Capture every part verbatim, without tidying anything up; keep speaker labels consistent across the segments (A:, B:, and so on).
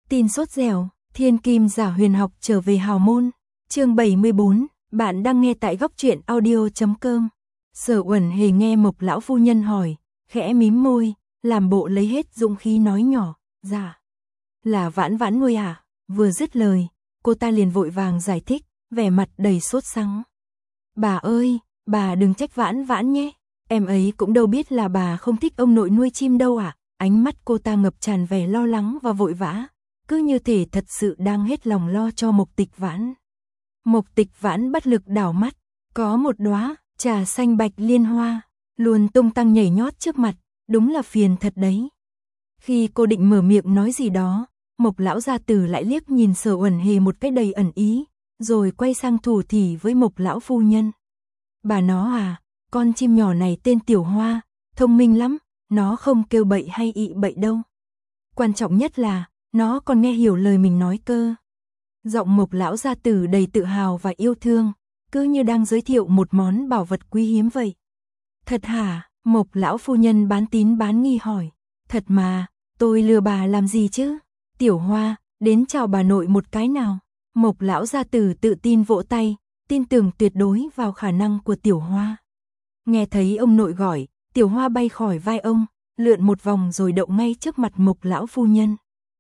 A: Tin sốt dẻo, thiên kim giả huyền học trở về hào môn. Chương bảy mươi bốn, bạn đang nghe tại góc truyện audio chấm com. Sở Uẩn Hề nghe Mộc lão phu nhân hỏi, khẽ mím môi, làm bộ lấy hết dũng khí nói nhỏ, "Dạ, là Vãn Vãn nuôi à?" Vừa dứt lời, cô ta liền vội vàng giải thích, vẻ mặt đầy sốt sắng. "Bà ơi, bà đừng trách Vãn Vãn nhé, em ấy cũng đâu biết là bà không thích ông nội nuôi chim đâu ạ." Ánh mắt cô ta ngập tràn vẻ lo lắng và vội vã, cứ như thể thật sự đang hết lòng lo cho Mộc Tịch Vãn. Mộc Tịch Vãn bất lực đảo mắt, có một đóa trà xanh bạch liên hoa, luôn tung tăng nhảy nhót trước mặt, đúng là phiền thật đấy. Khi cô định mở miệng nói gì đó, Mộc lão gia tử lại liếc nhìn Sở Uẩn Hề một cái đầy ẩn ý, rồi quay sang thủ thỉ với Mộc lão phu nhân. "Bà nó à, con chim nhỏ này tên Tiểu Hoa, thông minh lắm, nó không kêu bậy hay ị bậy đâu. Quan trọng nhất là, nó còn nghe hiểu lời mình nói cơ." Giọng Mộc lão gia tử đầy tự hào và yêu thương, cứ như đang giới thiệu một món bảo vật quý hiếm vậy. "Thật hả?" Mộc lão phu nhân bán tín bán nghi hỏi. "Thật mà, tôi lừa bà làm gì chứ? Tiểu Hoa, đến chào bà nội một cái nào." Mộc lão gia tử tự tin vỗ tay, tin tưởng tuyệt đối vào khả năng của Tiểu Hoa. Nghe thấy ông nội gọi, Tiểu Hoa bay khỏi vai ông, lượn một vòng rồi đậu ngay trước mặt Mộc lão phu nhân.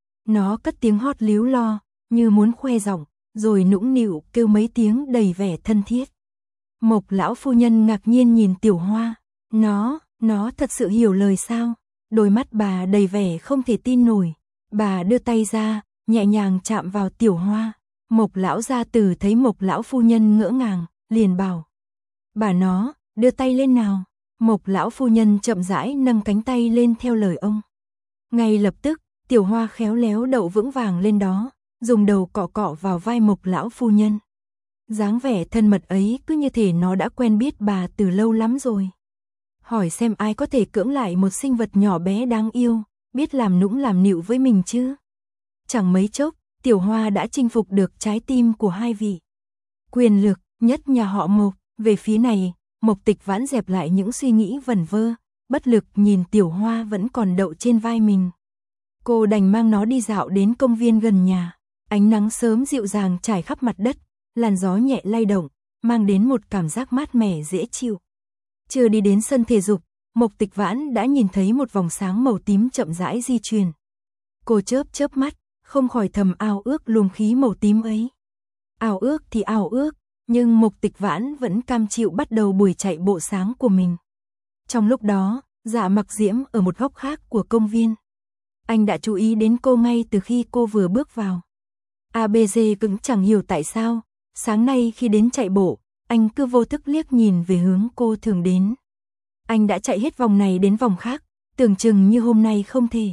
A: Nó cất tiếng hót líu lo, như muốn khoe giọng, rồi nũng nịu kêu mấy tiếng đầy vẻ thân thiết. Mộc lão phu nhân ngạc nhiên nhìn Tiểu Hoa, nó, nó thật sự hiểu lời sao? Đôi mắt bà đầy vẻ không thể tin nổi. Bà đưa tay ra, nhẹ nhàng chạm vào Tiểu Hoa. Mộc lão gia tử thấy Mộc lão phu nhân ngỡ ngàng, liền bảo: "Bà nó, đưa tay lên nào." Mộc lão phu nhân chậm rãi nâng cánh tay lên theo lời ông. Ngay lập tức, Tiểu Hoa khéo léo đậu vững vàng lên đó, dùng đầu cọ cọ vào vai Mộc lão phu nhân. Dáng vẻ thân mật ấy cứ như thể nó đã quen biết bà từ lâu lắm rồi. Hỏi xem ai có thể cưỡng lại một sinh vật nhỏ bé đáng yêu, biết làm nũng làm nịu với mình chứ? Chẳng mấy chốc, Tiểu Hoa đã chinh phục được trái tim của hai vị quyền lực nhất nhà họ Mộc. Về phía này, Mộc Tịch Vãn dẹp lại những suy nghĩ vẩn vơ, bất lực nhìn Tiểu Hoa vẫn còn đậu trên vai mình. Cô đành mang nó đi dạo đến công viên gần nhà. Ánh nắng sớm dịu dàng trải khắp mặt đất, làn gió nhẹ lay động, mang đến một cảm giác mát mẻ dễ chịu. Chưa đi đến sân thể dục, Mộc Tịch Vãn đã nhìn thấy một vòng sáng màu tím chậm rãi di chuyển. Cô chớp chớp mắt, không khỏi thầm ao ước luồng khí màu tím ấy. Ao ước thì ao ước, nhưng Mộc Tịch Vãn vẫn cam chịu bắt đầu buổi chạy bộ sáng của mình. Trong lúc đó, Dạ Mặc Diễm ở một góc khác của công viên. Anh đã chú ý đến cô ngay từ khi cô vừa bước vào. a bê giê cũng chẳng hiểu tại sao, sáng nay khi đến chạy bộ, anh cứ vô thức liếc nhìn về hướng cô thường đến. Anh đã chạy hết vòng này đến vòng khác, tưởng chừng như hôm nay không thể.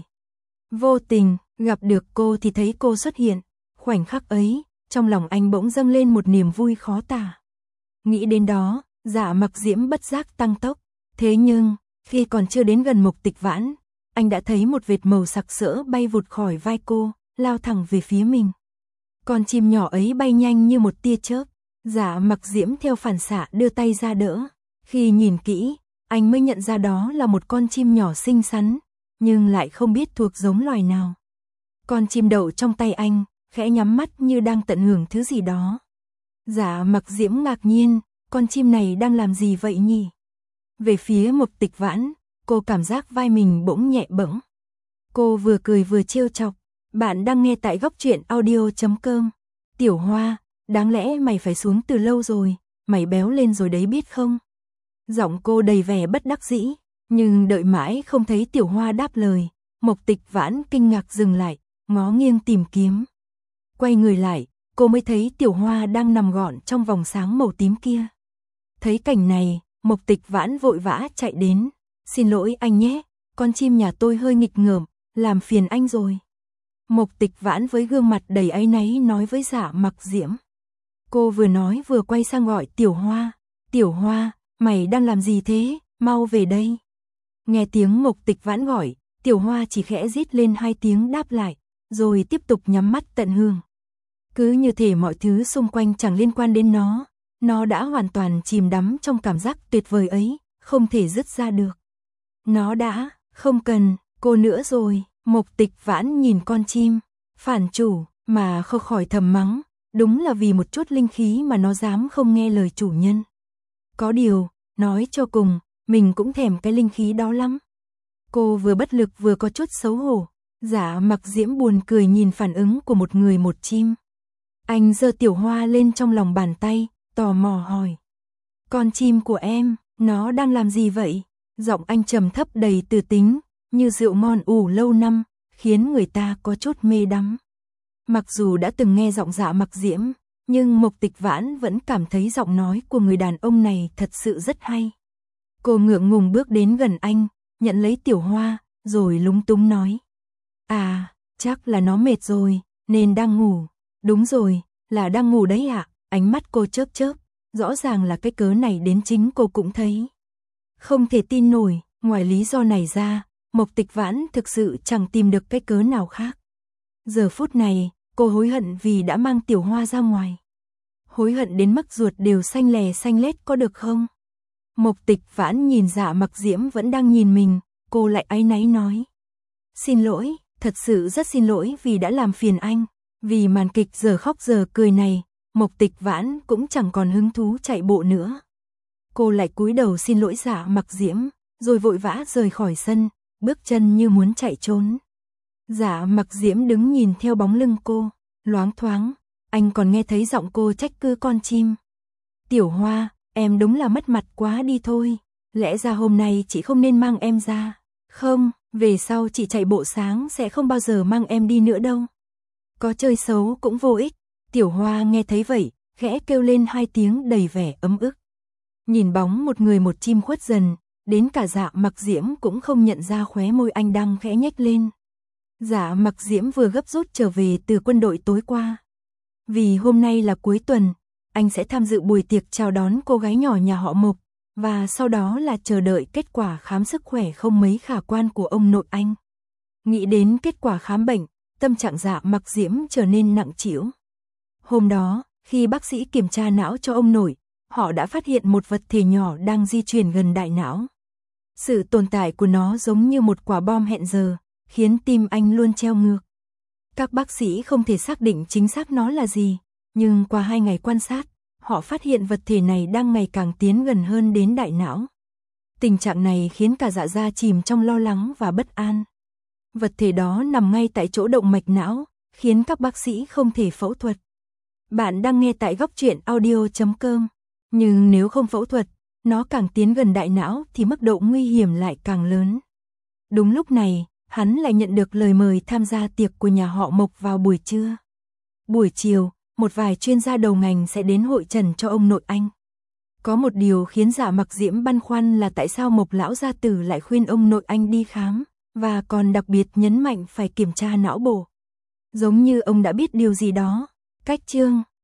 A: Vô tình, gặp được cô thì thấy cô xuất hiện. Khoảnh khắc ấy, trong lòng anh bỗng dâng lên một niềm vui khó tả. Nghĩ đến đó, Dạ Mặc Diễm bất giác tăng tốc. Thế nhưng, khi còn chưa đến gần Mộc Tịch Vãn, anh đã thấy một vệt màu sặc sỡ bay vụt khỏi vai cô, lao thẳng về phía mình. Con chim nhỏ ấy bay nhanh như một tia chớp. Dạ Mặc Diễm theo phản xạ đưa tay ra đỡ. Khi nhìn kỹ, anh mới nhận ra đó là một con chim nhỏ xinh xắn, nhưng lại không biết thuộc giống loài nào. Con chim đậu trong tay anh, khẽ nhắm mắt như đang tận hưởng thứ gì đó. Dạ Mặc Diễm ngạc nhiên, con chim này đang làm gì vậy nhỉ? Về phía Mộc Tịch Vãn, cô cảm giác vai mình bỗng nhẹ bẫng. Cô vừa cười vừa trêu chọc. Bạn đang nghe tại góc truyện audio chấm com. "Tiểu Hoa, đáng lẽ mày phải xuống từ lâu rồi, mày béo lên rồi đấy biết không?" Giọng cô đầy vẻ bất đắc dĩ, nhưng đợi mãi không thấy Tiểu Hoa đáp lời. Mộc Tịch Vãn kinh ngạc dừng lại, ngó nghiêng tìm kiếm. Quay người lại, cô mới thấy Tiểu Hoa đang nằm gọn trong vòng sáng màu tím kia. Thấy cảnh này, Mộc Tịch Vãn vội vã chạy đến. "Xin lỗi anh nhé, con chim nhà tôi hơi nghịch ngợm, làm phiền anh rồi." Mộc Tịch Vãn với gương mặt đầy áy náy nói với Dạ Mặc Diễm. Cô vừa nói vừa quay sang gọi Tiểu Hoa. "Tiểu Hoa, mày đang làm gì thế, mau về đây." Nghe tiếng Mộc Tịch Vãn gọi, Tiểu Hoa chỉ khẽ rít lên hai tiếng đáp lại, rồi tiếp tục nhắm mắt tận hưởng. Cứ như thể mọi thứ xung quanh chẳng liên quan đến nó, nó đã hoàn toàn chìm đắm trong cảm giác tuyệt vời ấy, không thể dứt ra được. Nó đã không cần cô nữa rồi. Mộc Tịch Vãn nhìn con chim, Phản chủ, mà không khỏi thầm mắng, đúng là vì một chút linh khí mà nó dám không nghe lời chủ nhân. Có điều, nói cho cùng, mình cũng thèm cái linh khí đó lắm. Cô vừa bất lực vừa có chút xấu hổ. Dạ Mặc Diễm buồn cười nhìn phản ứng của một người một chim. Anh giơ Tiểu Hoa lên trong lòng bàn tay, tò mò hỏi. Con chim của em, nó đang làm gì vậy? Giọng anh trầm thấp đầy từ tính, như rượu ngon ủ lâu năm, khiến người ta có chút mê đắm. Mặc dù đã từng nghe giọng Dạ Mặc Diễm, nhưng Mộc Tịch Vãn vẫn cảm thấy giọng nói của người đàn ông này thật sự rất hay. Cô ngượng ngùng bước đến gần anh, nhận lấy Tiểu Hoa, rồi lúng túng nói. À, chắc là nó mệt rồi, nên đang ngủ. Đúng rồi, là đang ngủ đấy ạ. Ánh mắt cô chớp chớp, rõ ràng là cái cớ này đến chính cô cũng thấy. Không thể tin nổi, ngoài lý do này ra, Mộc Tịch Vãn thực sự chẳng tìm được cái cớ nào khác. Giờ phút này, cô hối hận vì đã mang Tiểu Hoa ra ngoài. Hối hận đến mức ruột đều xanh lè xanh lét có được không? Mộc Tịch Vãn nhìn Dạ Mặc Diễm vẫn đang nhìn mình, cô lại áy náy nói. Xin lỗi, thật sự rất xin lỗi vì đã làm phiền anh. Vì màn kịch giờ khóc giờ cười này, Mộc Tịch Vãn cũng chẳng còn hứng thú chạy bộ nữa. Cô lại cúi đầu xin lỗi Dạ Mặc Diễm, rồi vội vã rời khỏi sân, bước chân như muốn chạy trốn. Dạ Mặc Diễm đứng nhìn theo bóng lưng cô, loáng thoáng, anh còn nghe thấy giọng cô trách cứ con chim. Tiểu Hoa, em đúng là mất mặt quá đi thôi, lẽ ra hôm nay chị không nên mang em ra. Không, về sau chị chạy bộ sáng sẽ không bao giờ mang em đi nữa đâu. Có chơi xấu cũng vô ích. Tiểu Hoa nghe thấy vậy, khẽ kêu lên hai tiếng đầy vẻ ấm ức. Nhìn bóng một người một chim khuất dần, đến cả Dạ Mặc Diễm cũng không nhận ra khóe môi anh đang khẽ nhếch lên. Dạ Mặc Diễm vừa gấp rút trở về từ quân đội tối qua. Vì hôm nay là cuối tuần, anh sẽ tham dự buổi tiệc chào đón cô gái nhỏ nhà họ Mộc, và sau đó là chờ đợi kết quả khám sức khỏe không mấy khả quan của ông nội anh. Nghĩ đến kết quả khám bệnh, tâm trạng Dạ Mặc Diễm trở nên nặng trĩu. Hôm đó, khi bác sĩ kiểm tra não cho ông nội, họ đã phát hiện một vật thể nhỏ đang di chuyển gần đại não. Sự tồn tại của nó giống như một quả bom hẹn giờ, khiến tim anh luôn treo ngược. Các bác sĩ không thể xác định chính xác nó là gì, nhưng qua hai ngày quan sát, họ phát hiện vật thể này đang ngày càng tiến gần hơn đến đại não. Tình trạng này khiến cả Dạ gia chìm trong lo lắng và bất an. Vật thể đó nằm ngay tại chỗ động mạch não, khiến các bác sĩ không thể phẫu thuật. Bạn đang nghe tại góc truyện audio chấm com. Nhưng nếu không phẫu thuật, nó càng tiến gần đại não thì mức độ nguy hiểm lại càng lớn. Đúng lúc này, hắn lại nhận được lời mời tham gia tiệc của nhà họ Mộc vào buổi trưa. Buổi chiều, một vài chuyên gia đầu ngành sẽ đến hội trần cho ông nội anh. Có một điều khiến Dạ Mặc Diễm băn khoăn là tại sao Mộc lão gia tử lại khuyên ông nội anh đi khám, và còn đặc biệt nhấn mạnh phải kiểm tra não bộ. Giống như ông đã biết điều gì đó. Cách chương